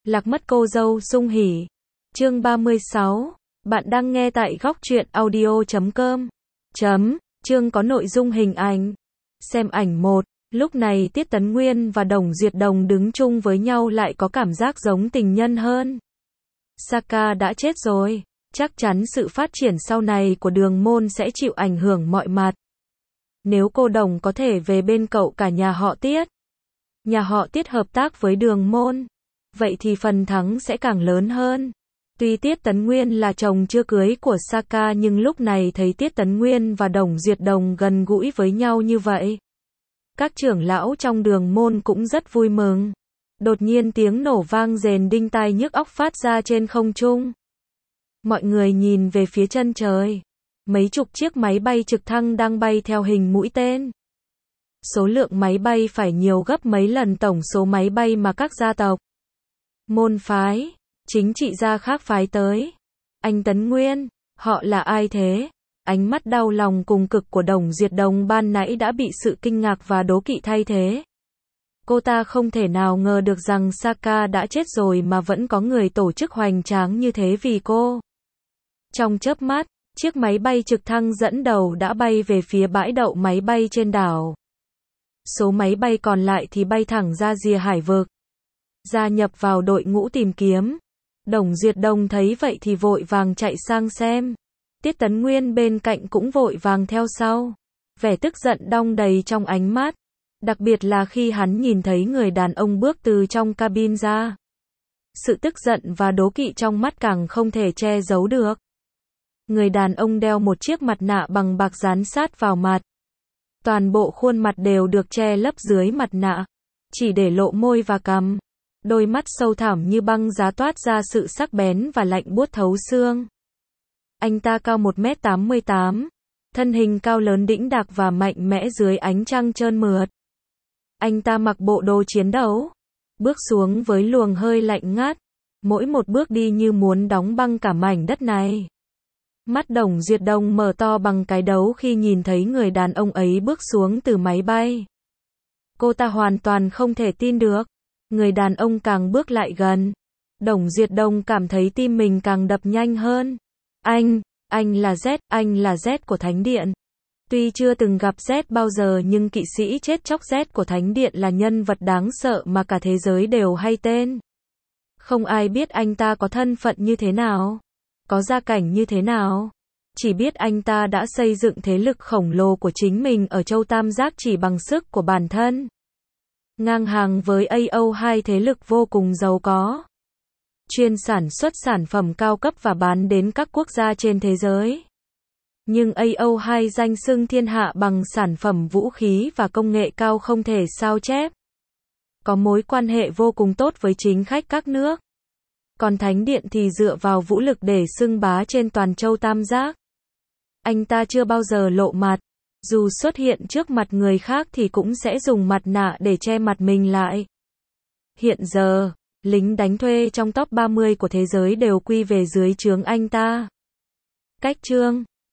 Lạc mất cô dâu sung hỉ. Chương 36. Bạn đang nghe tại góc truyện audio.com. Chương có nội dung hình ảnh. Xem ảnh 1. Lúc này Tiết Tấn Nguyên và Đồng Duyệt Đồng đứng chung với nhau lại có cảm giác giống tình nhân hơn. Saka đã chết rồi. Chắc chắn sự phát triển sau này của Đường Môn sẽ chịu ảnh hưởng mọi mặt. Nếu cô Đồng có thể về bên cậu cả nhà họ Tiết. Nhà họ Tiết hợp tác với Đường Môn. Vậy thì phần thắng sẽ càng lớn hơn. Tuy Tiết Tấn Nguyên là chồng chưa cưới của Saka nhưng lúc này thấy Tiết Tấn Nguyên và Đồng Duyệt Đồng gần gũi với nhau như vậy. Các trưởng lão trong Đường Môn cũng rất vui mừng. Đột nhiên tiếng nổ vang rền đinh tai nhức óc phát ra trên không trung. Mọi người nhìn về phía chân trời. Mấy chục chiếc máy bay trực thăng đang bay theo hình mũi tên. Số lượng máy bay phải nhiều gấp mấy lần tổng số máy bay mà các gia tộc, môn phái, chính trị gia khác phái tới. Anh Tấn Nguyên, họ là ai thế? Ánh mắt đau lòng cùng cực của Đồng Duyệt Đồng ban nãy đã bị sự kinh ngạc và đố kỵ thay thế. Cô ta không thể nào ngờ được rằng Saka đã chết rồi mà vẫn có người tổ chức hoành tráng như thế vì cô. Trong chớp mắt, chiếc máy bay trực thăng dẫn đầu đã bay về phía bãi đậu máy bay trên đảo. Số máy bay còn lại thì bay thẳng ra rìa hải vực, gia nhập vào đội ngũ tìm kiếm. Đồng Duyệt Đồng thấy vậy thì vội vàng chạy sang xem. Tiết Tấn Nguyên bên cạnh cũng vội vàng theo sau. Vẻ tức giận đong đầy trong ánh mắt. Đặc biệt là khi hắn nhìn thấy người đàn ông bước từ trong cabin ra. Sự tức giận và đố kỵ trong mắt càng không thể che giấu được. Người đàn ông đeo một chiếc mặt nạ bằng bạc dán sát vào mặt. Toàn bộ khuôn mặt đều được che lấp dưới mặt nạ. Chỉ để lộ môi và cằm. Đôi mắt sâu thẳm như băng giá toát ra sự sắc bén và lạnh buốt thấu xương. Anh ta cao 1m88, thân hình cao lớn đĩnh đạc và mạnh mẽ dưới ánh trăng trơn mượt. Anh ta mặc bộ đồ chiến đấu, bước xuống với luồng hơi lạnh ngắt, mỗi một bước đi như muốn đóng băng cả mảnh đất này. Mắt Đồng Duyệt Đồng mở to bằng cái đấu khi nhìn thấy người đàn ông ấy bước xuống từ máy bay. Cô ta hoàn toàn không thể tin được. Người đàn ông càng bước lại gần. Đồng Duyệt Đồng cảm thấy tim mình càng đập nhanh hơn. Anh là Z của Thánh Điện. Tuy chưa từng gặp Z bao giờ nhưng kỵ sĩ chết chóc Z của Thánh Điện là nhân vật đáng sợ mà cả thế giới đều hay tên. Không ai biết anh ta có thân phận như thế nào, có gia cảnh như thế nào. Chỉ biết anh ta đã xây dựng thế lực khổng lồ của chính mình ở châu Tam Giác chỉ bằng sức của bản thân. Ngang hàng với AO2 thế lực vô cùng giàu có. Chuyên sản xuất sản phẩm cao cấp và bán đến các quốc gia trên thế giới. Nhưng AO2 danh xưng thiên hạ bằng sản phẩm vũ khí và công nghệ cao không thể sao chép. Có mối quan hệ vô cùng tốt với chính khách các nước. Còn Thánh Điện thì dựa vào vũ lực để xưng bá trên toàn châu Tam Giác. Anh ta chưa bao giờ lộ mặt. Dù xuất hiện trước mặt người khác thì cũng sẽ dùng mặt nạ để che mặt mình lại. Hiện giờ, lính đánh thuê trong top 30 của thế giới đều quy về dưới trướng anh ta. Cách chương